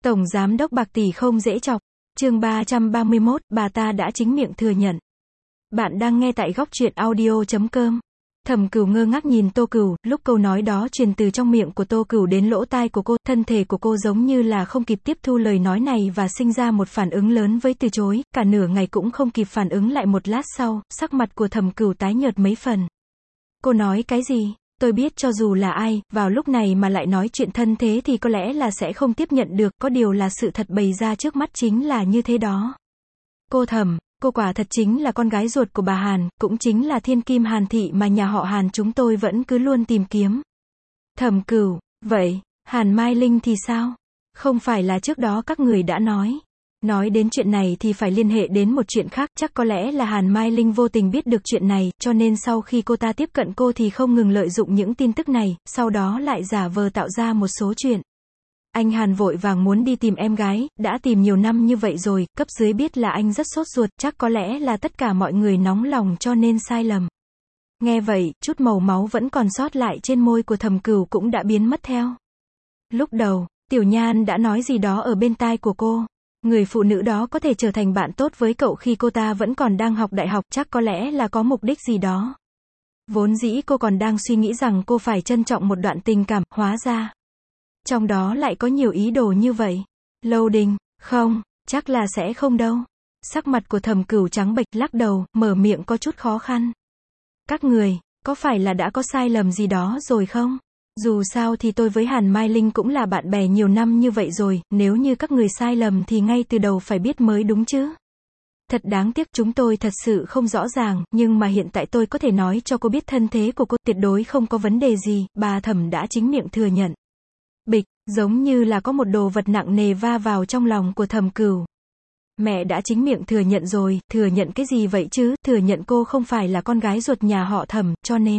Tổng giám đốc bạc tỷ không dễ chọc. Chương 331, bà ta đã chính miệng thừa nhận. Bạn đang nghe tại góc truyện audio.com. Thẩm Cửu ngơ ngác nhìn Tô Cửu, lúc câu nói đó truyền từ trong miệng của Tô Cửu đến lỗ tai của cô, thân thể của cô giống như là không kịp tiếp thu lời nói này và sinh ra một phản ứng lớn với từ chối, cả nửa ngày cũng không kịp phản ứng lại. Một lát sau, sắc mặt của Thẩm Cửu tái nhợt mấy phần. Cô nói cái gì? Tôi biết cho dù là ai, vào lúc này mà lại nói chuyện thân thế thì có lẽ là sẽ không tiếp nhận được, có điều là sự thật bày ra trước mắt chính là như thế đó. Cô Thẩm, cô quả thật chính là con gái ruột của bà Hàn, cũng chính là thiên kim Hàn thị mà nhà họ Hàn chúng tôi vẫn cứ luôn tìm kiếm. Thẩm Cửu, vậy, Hàn Mai Linh thì sao? Không phải là trước đó các người đã nói. Nói đến chuyện này thì phải liên hệ đến một chuyện khác, chắc có lẽ là Hàn Mai Linh vô tình biết được chuyện này, cho nên sau khi cô ta tiếp cận cô thì không ngừng lợi dụng những tin tức này, sau đó lại giả vờ tạo ra một số chuyện. Anh Hàn vội vàng muốn đi tìm em gái, đã tìm nhiều năm như vậy rồi, cấp dưới biết là anh rất sốt ruột, chắc có lẽ là tất cả mọi người nóng lòng cho nên sai lầm. Nghe vậy, chút màu máu vẫn còn sót lại trên môi của Thẩm Cửu cũng đã biến mất theo. Lúc đầu, Tiểu Nhan đã nói gì đó ở bên tai của cô. Người phụ nữ đó có thể trở thành bạn tốt với cậu khi cô ta vẫn còn đang học đại học, chắc có lẽ là có mục đích gì đó. Vốn dĩ cô còn đang suy nghĩ rằng cô phải trân trọng một đoạn tình cảm, hóa ra trong đó lại có nhiều ý đồ như vậy. Lâu Đình, không, chắc là sẽ không đâu. Sắc mặt của Thẩm Cửu trắng bệch, lắc đầu, mở miệng có chút khó khăn. Các người, có phải là đã có sai lầm gì đó rồi không? Dù sao thì tôi với Hàn Mai Linh cũng là bạn bè nhiều năm như vậy rồi, nếu như các người sai lầm thì ngay từ đầu phải biết mới đúng chứ. Thật đáng tiếc, chúng tôi thật sự không rõ ràng, nhưng mà hiện tại tôi có thể nói cho cô biết thân thế của cô tuyệt đối không có vấn đề gì, bà Thẩm đã chính miệng thừa nhận. Bịch, giống như là có một đồ vật nặng nề va vào trong lòng của Thẩm Cửu. Mẹ đã chính miệng thừa nhận rồi, thừa nhận cái gì vậy chứ, thừa nhận cô không phải là con gái ruột nhà họ Thẩm,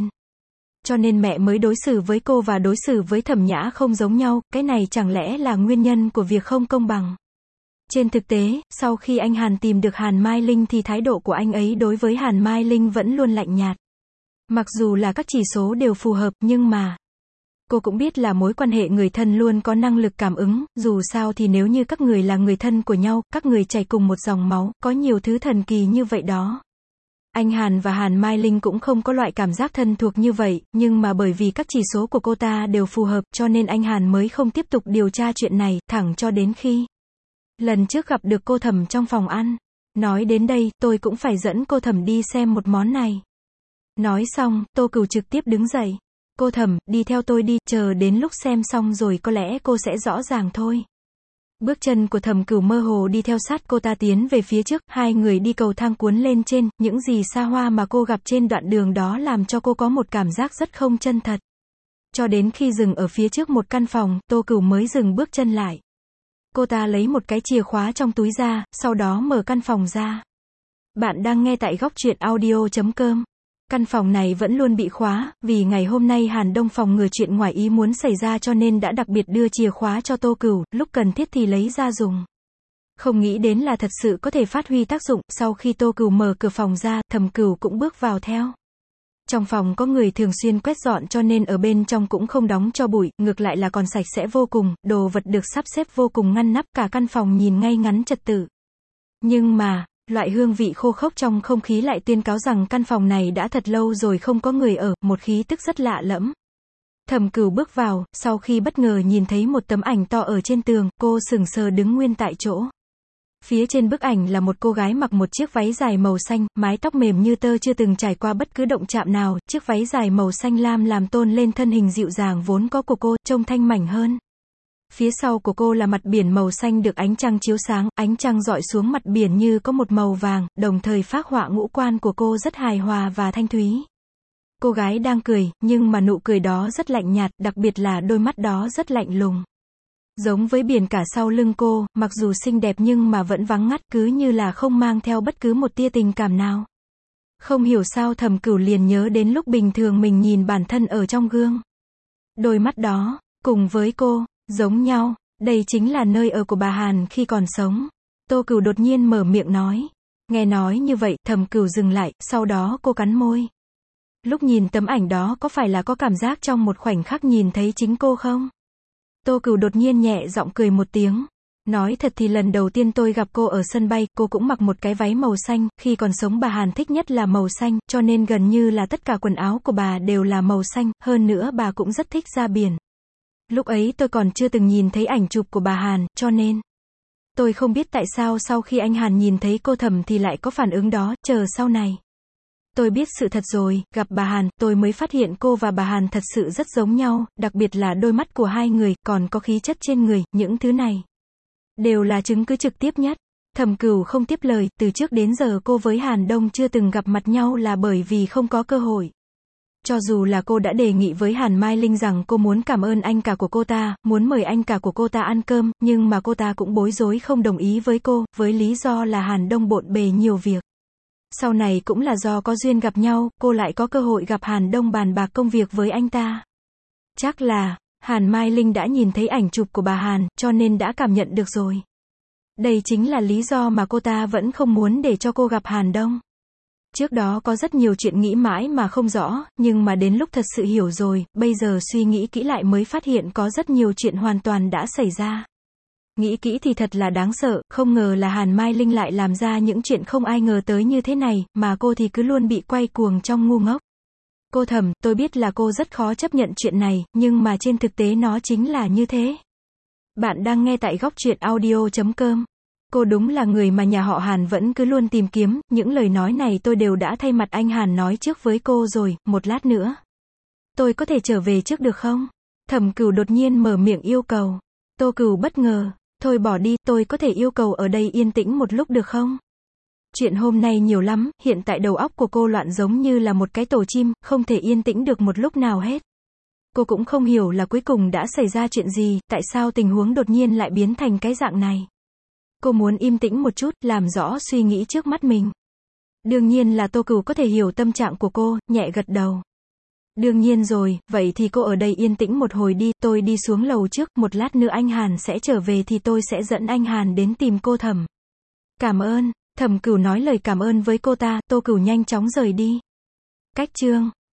cho nên mẹ mới đối xử với cô và đối xử với Thẩm Nhã không giống nhau, cái này chẳng lẽ là nguyên nhân của việc không công bằng. Trên thực tế, sau khi anh Hàn tìm được Hàn Mai Linh thì thái độ của anh ấy đối với Hàn Mai Linh vẫn luôn lạnh nhạt. Mặc dù là các chỉ số đều phù hợp, nhưng mà cô cũng biết là mối quan hệ người thân luôn có năng lực cảm ứng, dù sao thì nếu như các người là người thân của nhau, các người chảy cùng một dòng máu, có nhiều thứ thần kỳ như vậy đó. Anh Hàn và Hàn Mai Linh cũng không có loại cảm giác thân thuộc như vậy, nhưng mà bởi vì các chỉ số của cô ta đều phù hợp, cho nên anh Hàn mới không tiếp tục điều tra chuyện này, thẳng cho đến khi lần trước gặp được cô Thẩm trong phòng ăn. Nói đến đây, tôi cũng phải dẫn cô Thẩm đi xem một món này. Nói xong, Tô Cửu trực tiếp đứng dậy. Cô Thẩm, đi theo tôi đi, chờ đến lúc xem xong rồi có lẽ cô sẽ rõ ràng thôi. Bước chân của Thẩm Cửu mơ hồ đi theo sát cô ta tiến về phía trước, hai người đi cầu thang cuốn lên trên, những gì xa hoa mà cô gặp trên đoạn đường đó làm cho cô có một cảm giác rất không chân thật. Cho đến khi dừng ở phía trước một căn phòng, Tô Cửu mới dừng bước chân lại. Cô ta lấy một cái chìa khóa trong túi ra, sau đó mở căn phòng ra. Bạn đang nghe tại góc truyện audio.com. Căn phòng này vẫn luôn bị khóa, vì ngày hôm nay Hàn Đông phòng ngừa chuyện ngoài ý muốn xảy ra cho nên đã đặc biệt đưa chìa khóa cho Tô Cửu, lúc cần thiết thì lấy ra dùng. Không nghĩ đến là thật sự có thể phát huy tác dụng, sau khi Tô Cửu mở cửa phòng ra, Thẩm Cửu cũng bước vào theo. Trong phòng có người thường xuyên quét dọn cho nên ở bên trong cũng không đóng cho bụi, ngược lại là còn sạch sẽ vô cùng, đồ vật được sắp xếp vô cùng ngăn nắp, cả căn phòng nhìn ngay ngắn trật tự. Nhưng mà loại hương vị khô khốc trong không khí lại tuyên cáo rằng căn phòng này đã thật lâu rồi không có người ở, một khí tức rất lạ lẫm. Thẩm Cửu bước vào, sau khi bất ngờ nhìn thấy một tấm ảnh to ở trên tường, cô sững sờ đứng nguyên tại chỗ. Phía trên bức ảnh là một cô gái mặc một chiếc váy dài màu xanh, mái tóc mềm như tơ chưa từng trải qua bất cứ động chạm nào, chiếc váy dài màu xanh lam làm tôn lên thân hình dịu dàng vốn có của cô, trông thanh mảnh hơn. Phía sau của cô là mặt biển màu xanh được ánh trăng chiếu sáng, ánh trăng rọi xuống mặt biển như có một màu vàng, đồng thời phác họa ngũ quan của cô rất hài hòa và thanh thúy. Cô gái đang cười, nhưng mà nụ cười đó rất lạnh nhạt, đặc biệt là đôi mắt đó rất lạnh lùng. Giống với biển cả sau lưng cô, mặc dù xinh đẹp nhưng mà vẫn vắng ngắt, cứ như là không mang theo bất cứ một tia tình cảm nào. Không hiểu sao Thẩm Cửu liền nhớ đến lúc bình thường mình nhìn bản thân ở trong gương. Đôi mắt đó, cùng với cô, giống nhau, đây chính là nơi ở của bà Hàn khi còn sống. Tô Cửu đột nhiên mở miệng nói. Nghe nói như vậy, Thẩm Cửu dừng lại, sau đó cô cắn môi. Lúc nhìn tấm ảnh đó có phải là có cảm giác trong một khoảnh khắc nhìn thấy chính cô không? Tô Cửu đột nhiên nhẹ giọng cười một tiếng. Nói thật thì lần đầu tiên tôi gặp cô ở sân bay, cô cũng mặc một cái váy màu xanh, khi còn sống bà Hàn thích nhất là màu xanh, cho nên gần như là tất cả quần áo của bà đều là màu xanh, hơn nữa bà cũng rất thích ra biển. Lúc ấy tôi còn chưa từng nhìn thấy ảnh chụp của bà Hàn, cho nên tôi không biết tại sao sau khi anh Hàn nhìn thấy cô Thẩm thì lại có phản ứng đó, chờ sau này tôi biết sự thật rồi, gặp bà Hàn, tôi mới phát hiện cô và bà Hàn thật sự rất giống nhau, đặc biệt là đôi mắt của hai người, còn có khí chất trên người, những thứ này đều là chứng cứ trực tiếp nhất. Thẩm Cửu không tiếp lời, từ trước đến giờ cô với Hàn Đông chưa từng gặp mặt nhau là bởi vì không có cơ hội. Cho dù là cô đã đề nghị với Hàn Mai Linh rằng cô muốn cảm ơn anh cả của cô ta, muốn mời anh cả của cô ta ăn cơm, nhưng mà cô ta cũng bối rối không đồng ý với cô, với lý do là Hàn Đông bộn bề nhiều việc. Sau này cũng là do có duyên gặp nhau, cô lại có cơ hội gặp Hàn Đông bàn bạc công việc với anh ta. Chắc là Hàn Mai Linh đã nhìn thấy ảnh chụp của bà Hàn, cho nên đã cảm nhận được rồi. Đây chính là lý do mà cô ta vẫn không muốn để cho cô gặp Hàn Đông. Trước đó có rất nhiều chuyện nghĩ mãi mà không rõ, nhưng mà đến lúc thật sự hiểu rồi, bây giờ suy nghĩ kỹ lại mới phát hiện có rất nhiều chuyện hoàn toàn đã xảy ra. Nghĩ kỹ thì thật là đáng sợ, không ngờ là Hàn Mai Linh lại làm ra những chuyện không ai ngờ tới như thế này, mà cô thì cứ luôn bị quay cuồng trong ngu ngốc. Cô Thẩm, tôi biết là cô rất khó chấp nhận chuyện này, nhưng mà trên thực tế nó chính là như thế. Bạn đang nghe tại Góc Truyện Audio.com. Cô đúng là người mà nhà họ Hàn vẫn cứ luôn tìm kiếm, những lời nói này tôi đều đã thay mặt anh Hàn nói trước với cô rồi, một lát nữa tôi có thể trở về trước được không? Thẩm Cửu đột nhiên mở miệng yêu cầu. Tô Cửu bất ngờ, thôi bỏ đi, tôi có thể yêu cầu ở đây yên tĩnh một lúc được không? Chuyện hôm nay nhiều lắm, hiện tại đầu óc của cô loạn giống như là một cái tổ chim, không thể yên tĩnh được một lúc nào hết. Cô cũng không hiểu là cuối cùng đã xảy ra chuyện gì, tại sao tình huống đột nhiên lại biến thành cái dạng này. Cô muốn im tĩnh một chút, làm rõ suy nghĩ trước mắt mình. Đương nhiên là Tô Cửu có thể hiểu tâm trạng của cô, nhẹ gật đầu. Đương nhiên rồi, vậy thì cô ở đây yên tĩnh một hồi đi, tôi đi xuống lầu trước, một lát nữa anh Hàn sẽ trở về thì tôi sẽ dẫn anh Hàn đến tìm cô Thẩm. Cảm ơn. Thẩm Cửu nói lời cảm ơn với cô ta, Tô Cửu nhanh chóng rời đi. Cách chương